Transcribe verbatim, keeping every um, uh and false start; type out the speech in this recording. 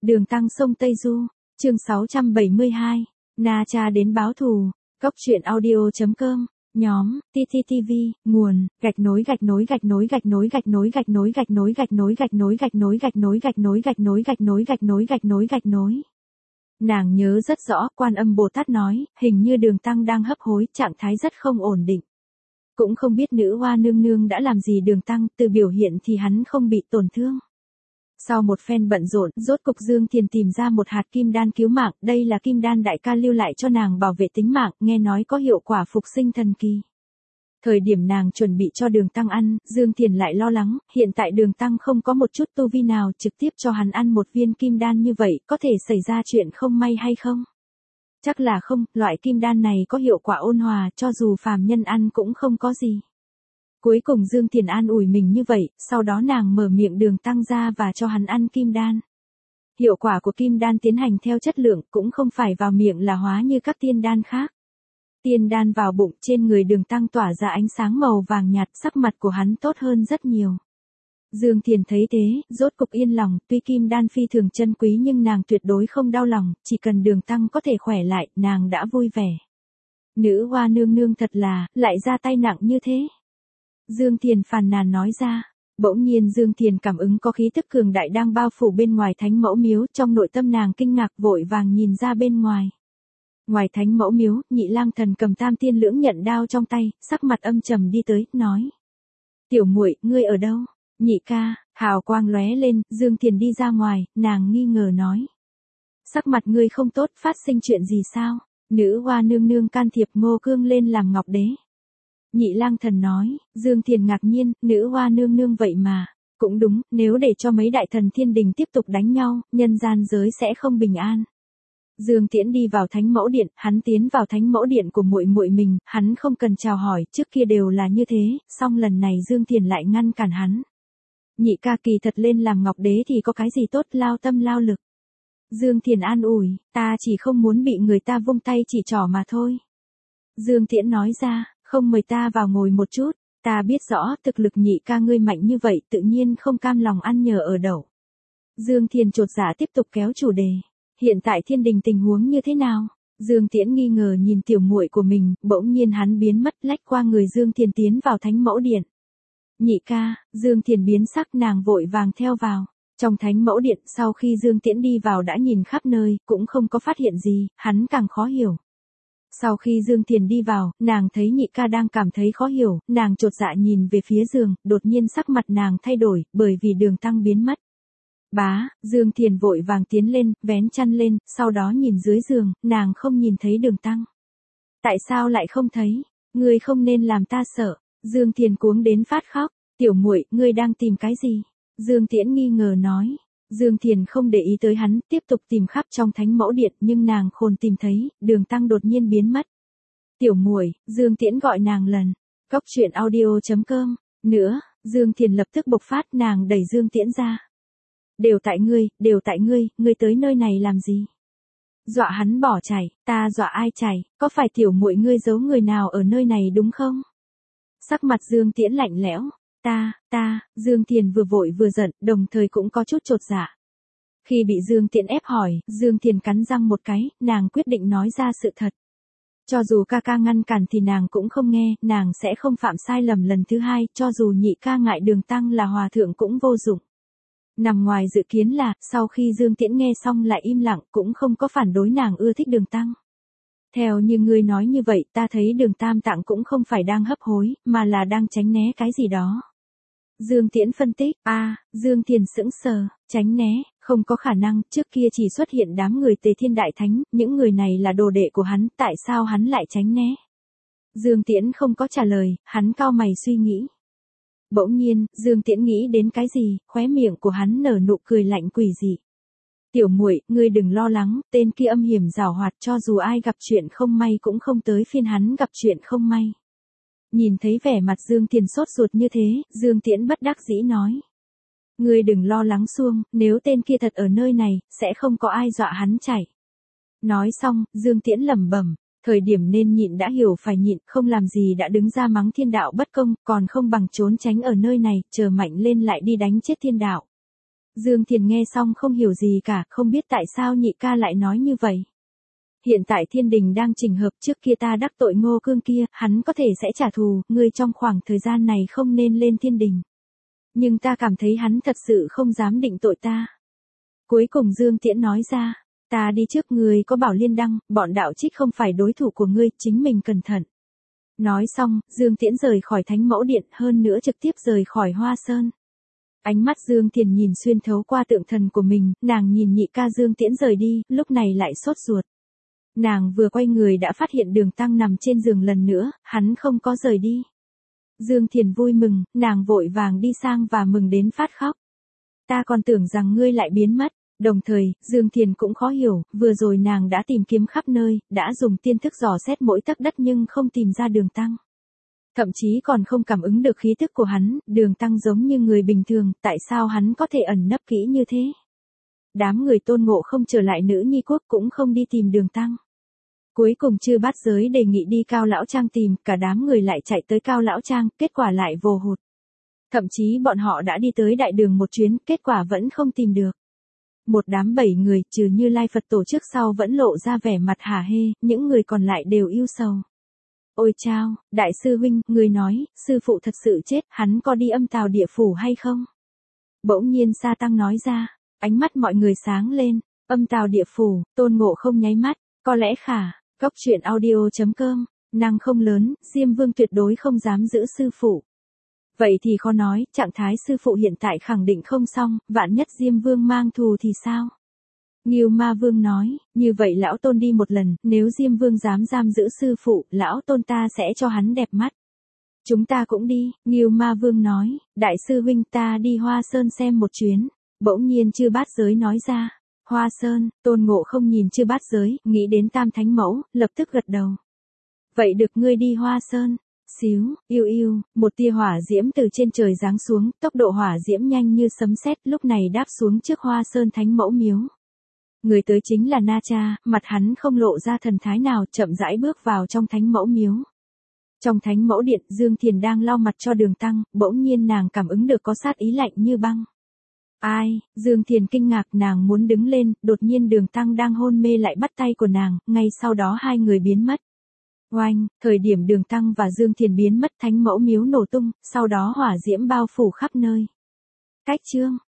Đường Tăng sông Tây Du, chương sáu trăm bảy mươi hai, Na Cha đến báo thù, Cốc truyện audio.com, nhóm, tê tê tê vê, nguồn, gạch nối gạch nối gạch nối gạch nối gạch nối gạch nối gạch nối gạch nối gạch nối gạch nối gạch nối gạch nối gạch nối gạch nối gạch nối gạch nối gạch nối. Nàng nhớ rất rõ, Quan Âm Bồ Tát nói, hình như Đường Tăng đang hấp hối, trạng thái rất không ổn định. Cũng không biết nữ hoa nương nương đã làm gì Đường Tăng, từ biểu hiện thì hắn không bị tổn thương. Sau một phen bận rộn, rốt cục Dương Thiền tìm ra một hạt kim đan cứu mạng, đây là kim đan đại ca lưu lại cho nàng bảo vệ tính mạng, nghe nói có hiệu quả phục sinh thần kỳ. Thời điểm nàng chuẩn bị cho Đường Tăng ăn, Dương Thiền lại lo lắng, hiện tại Đường Tăng không có một chút tu vi nào, trực tiếp cho hắn ăn một viên kim đan như vậy, có thể xảy ra chuyện không may hay không? Chắc là không, loại kim đan này có hiệu quả ôn hòa, cho dù phàm nhân ăn cũng không có gì. Cuối cùng Dương Thiền an ủi mình như vậy, sau đó nàng mở miệng Đường Tăng ra và cho hắn ăn kim đan. Hiệu quả của kim đan tiến hành theo chất lượng, cũng không phải vào miệng là hóa như các tiên đan khác. Tiên đan vào bụng, trên người Đường Tăng tỏa ra ánh sáng màu vàng nhạt, sắc mặt của hắn tốt hơn rất nhiều. Dương Thiền thấy thế, rốt cục yên lòng, tuy kim đan phi thường chân quý nhưng nàng tuyệt đối không đau lòng, chỉ cần Đường Tăng có thể khỏe lại, nàng đã vui vẻ. Nữ hoa nương nương thật là, lại ra tay nặng như thế. Dương Thiền phàn nàn nói ra. Bỗng nhiên Dương Thiền cảm ứng có khí tức cường đại đang bao phủ bên ngoài thánh mẫu miếu, trong nội tâm nàng kinh ngạc vội vàng nhìn ra bên ngoài. Ngoài thánh mẫu miếu, Nhị Lang Thần cầm tam tiên lưỡng nhận đao trong tay, sắc mặt âm trầm đi tới, nói. Tiểu muội, ngươi ở đâu? Nhị ca, hào quang lóe lên, Dương Thiền đi ra ngoài, nàng nghi ngờ nói. Sắc mặt ngươi không tốt, phát sinh chuyện gì sao? Nữ hoa nương nương can thiệp Ngô Cương lên làm ngọc đế. Nhị Lang Thần nói, Dương Thiền ngạc nhiên, nữ hoa nương nương vậy mà. Cũng đúng, nếu để cho mấy đại thần thiên đình tiếp tục đánh nhau, nhân gian giới sẽ không bình an. Dương Tiễn đi vào thánh mẫu điện, hắn tiến vào thánh mẫu điện của muội muội mình, hắn không cần chào hỏi, trước kia đều là như thế, song lần này Dương Thiền lại ngăn cản hắn. Nhị ca kỳ thật lên làm ngọc đế thì có cái gì tốt, lao tâm lao lực. Dương Thiền an ủi, ta chỉ không muốn bị người ta vung tay chỉ trỏ mà thôi. Dương Tiễn nói ra, không mời ta vào ngồi một chút, ta biết rõ thực lực nhị ca ngươi mạnh như vậy tự nhiên không cam lòng ăn nhờ ở đậu. Dương Thiền chột dạ tiếp tục kéo chủ đề. Hiện tại thiên đình tình huống như thế nào? Dương Tiễn nghi ngờ nhìn tiểu muội của mình, bỗng nhiên hắn biến mất lách qua người Dương Thiền tiến vào thánh mẫu điện. Nhị ca, Dương Thiền biến sắc nàng vội vàng theo vào. Trong thánh mẫu điện sau khi Dương Tiễn đi vào đã nhìn khắp nơi, cũng không có phát hiện gì, hắn càng khó hiểu. Sau khi Dương Thiền đi vào, nàng thấy nhị ca đang cảm thấy khó hiểu, nàng chột dạ nhìn về phía giường, đột nhiên sắc mặt nàng thay đổi, bởi vì Đường Tăng biến mất. Bá, Dương Thiền vội vàng tiến lên, vén chăn lên, sau đó nhìn dưới giường, nàng không nhìn thấy Đường Tăng. Tại sao lại không thấy? Ngươi không nên làm ta sợ. Dương Thiền cuống đến phát khóc. Tiểu muội, ngươi đang tìm cái gì? Dương Tiễn nghi ngờ nói. Dương Thiền không để ý tới hắn, tiếp tục tìm khắp trong thánh mẫu điện, nhưng nàng khôn tìm thấy, Đường Tăng đột nhiên biến mất. Tiểu muội, Dương Tiễn gọi nàng lần. Cốc truyện audio.com. Nữa, Dương Thiền lập tức bộc phát, nàng đẩy Dương Tiễn ra. Đều tại ngươi, đều tại ngươi, ngươi tới nơi này làm gì? Dọa hắn bỏ chạy, ta dọa ai chạy, có phải tiểu muội ngươi giấu người nào ở nơi này đúng không? Sắc mặt Dương Tiễn lạnh lẽo, ta, ta, Dương Thiền vừa vội vừa giận, đồng thời cũng có chút chột dạ. Khi bị Dương Tiễn ép hỏi, Dương Thiền cắn răng một cái, nàng quyết định nói ra sự thật. Cho dù ca ca ngăn cản thì nàng cũng không nghe, nàng sẽ không phạm sai lầm lần thứ hai, cho dù nhị ca ngại Đường Tăng là hòa thượng cũng vô dụng. Nằm ngoài dự kiến là, sau khi Dương Tiễn nghe xong lại im lặng, cũng không có phản đối nàng ưa thích Đường Tăng. Theo như ngươi nói như vậy, ta thấy Đường Tam Tạng cũng không phải đang hấp hối, mà là đang tránh né cái gì đó. Dương Tiễn phân tích, a, à, Dương Thiền sững sờ, tránh né, không có khả năng, trước kia chỉ xuất hiện đám người Tề Thiên Đại Thánh, những người này là đồ đệ của hắn, tại sao hắn lại tránh né? Dương Tiễn không có trả lời, hắn cau mày suy nghĩ. Bỗng nhiên, Dương Tiễn nghĩ đến cái gì, khóe miệng của hắn nở nụ cười lạnh quỷ dị. Tiểu muội, ngươi đừng lo lắng, tên kia âm hiểm giảo hoạt, cho dù ai gặp chuyện không may cũng không tới phiên hắn gặp chuyện không may. Nhìn thấy vẻ mặt Dương Thiền sốt ruột như thế, Dương Tiễn bất đắc dĩ nói. Ngươi đừng lo lắng xuông, nếu tên kia thật ở nơi này, sẽ không có ai dọa hắn chạy. Nói xong, Dương Tiễn lẩm bẩm. Thời điểm nên nhịn đã hiểu phải nhịn, không làm gì đã đứng ra mắng thiên đạo bất công, còn không bằng trốn tránh ở nơi này, chờ mạnh lên lại đi đánh chết thiên đạo. Dương Thiền nghe xong không hiểu gì cả, không biết tại sao nhị ca lại nói như vậy. Hiện tại thiên đình đang chỉnh hợp, trước kia ta đắc tội Ngô Cương kia, hắn có thể sẽ trả thù, ngươi trong khoảng thời gian này không nên lên thiên đình. Nhưng ta cảm thấy hắn thật sự không dám định tội ta. Cuối cùng Dương Tiễn nói ra, ta đi trước, ngươi có bảo Liên Đăng, bọn đạo trích không phải đối thủ của ngươi, chính mình cẩn thận. Nói xong, Dương Tiễn rời khỏi Thánh Mẫu Điện, hơn nữa trực tiếp rời khỏi Hoa Sơn. Ánh mắt Dương Thiền nhìn xuyên thấu qua tượng thần của mình, nàng nhìn nhị ca Dương Tiễn rời đi, lúc này lại sốt ruột. Nàng vừa quay người đã phát hiện Đường Tăng nằm trên giường lần nữa, hắn không có rời đi. Dương Thiền vui mừng, nàng vội vàng đi sang và mừng đến phát khóc. Ta còn tưởng rằng ngươi lại biến mất. Đồng thời, Dương Thiền cũng khó hiểu, vừa rồi nàng đã tìm kiếm khắp nơi, đã dùng tiên thức dò xét mỗi tấc đất nhưng không tìm ra Đường Tăng. Thậm chí còn không cảm ứng được khí tức của hắn, Đường Tăng giống như người bình thường, tại sao hắn có thể ẩn nấp kỹ như thế? Đám người Tôn Ngộ không trở lại Nữ Nhi Quốc cũng không đi tìm Đường Tăng. Cuối cùng Chư Bát Giới đề nghị đi Cao Lão Trang tìm, cả đám người lại chạy tới Cao Lão Trang, kết quả lại vồ hụt. Thậm chí bọn họ đã đi tới đại đường một chuyến, kết quả vẫn không tìm được. Một đám bảy người, trừ Như Lai Phật Tổ trước sau vẫn lộ ra vẻ mặt hả hê, những người còn lại đều ưu sầu. Ôi chao, đại sư huynh, người nói, sư phụ thật sự chết, hắn có đi âm tào địa phủ hay không? Bỗng nhiên Sa Tăng nói ra, ánh mắt mọi người sáng lên, âm tào địa phủ, Tôn Ngộ không nháy mắt, có lẽ khả, cốc truyện audio chấm com, năng không lớn, Diêm Vương tuyệt đối không dám giữ sư phụ. Vậy thì khó nói, trạng thái sư phụ hiện tại khẳng định không xong, vạn nhất Diêm Vương mang thù thì sao? Ngưu Ma Vương nói, như vậy lão Tôn đi một lần, nếu Diêm Vương dám giam giữ sư phụ, lão Tôn ta sẽ cho hắn đẹp mắt. Chúng ta cũng đi, Ngưu Ma Vương nói, đại sư huynh ta đi Hoa Sơn xem một chuyến. Bỗng nhiên Chư Bát Giới nói ra, Hoa Sơn, Tôn Ngộ không nhìn Chư Bát Giới, nghĩ đến Tam Thánh Mẫu, lập tức gật đầu. Vậy được ngươi đi Hoa Sơn. Xíu, yêu yêu, một tia hỏa diễm từ trên trời giáng xuống, tốc độ hỏa diễm nhanh như sấm sét, lúc này đáp xuống trước Hoa Sơn Thánh Mẫu miếu. Người tới chính là Na Cha, mặt hắn không lộ ra thần thái nào, chậm rãi bước vào trong Thánh Mẫu miếu. Trong Thánh Mẫu điện, Dương Thiền đang lau mặt cho Đường Tăng, bỗng nhiên nàng cảm ứng được có sát ý lạnh như băng. Ai, Dương Thiền kinh ngạc, nàng muốn đứng lên, đột nhiên Đường Tăng đang hôn mê lại bắt tay của nàng, ngay sau đó hai người biến mất. Oanh, thời điểm Đường Tăng và Dương Thiền biến mất, Thánh Mẫu miếu nổ tung, sau đó hỏa diễm bao phủ khắp nơi. Cách chương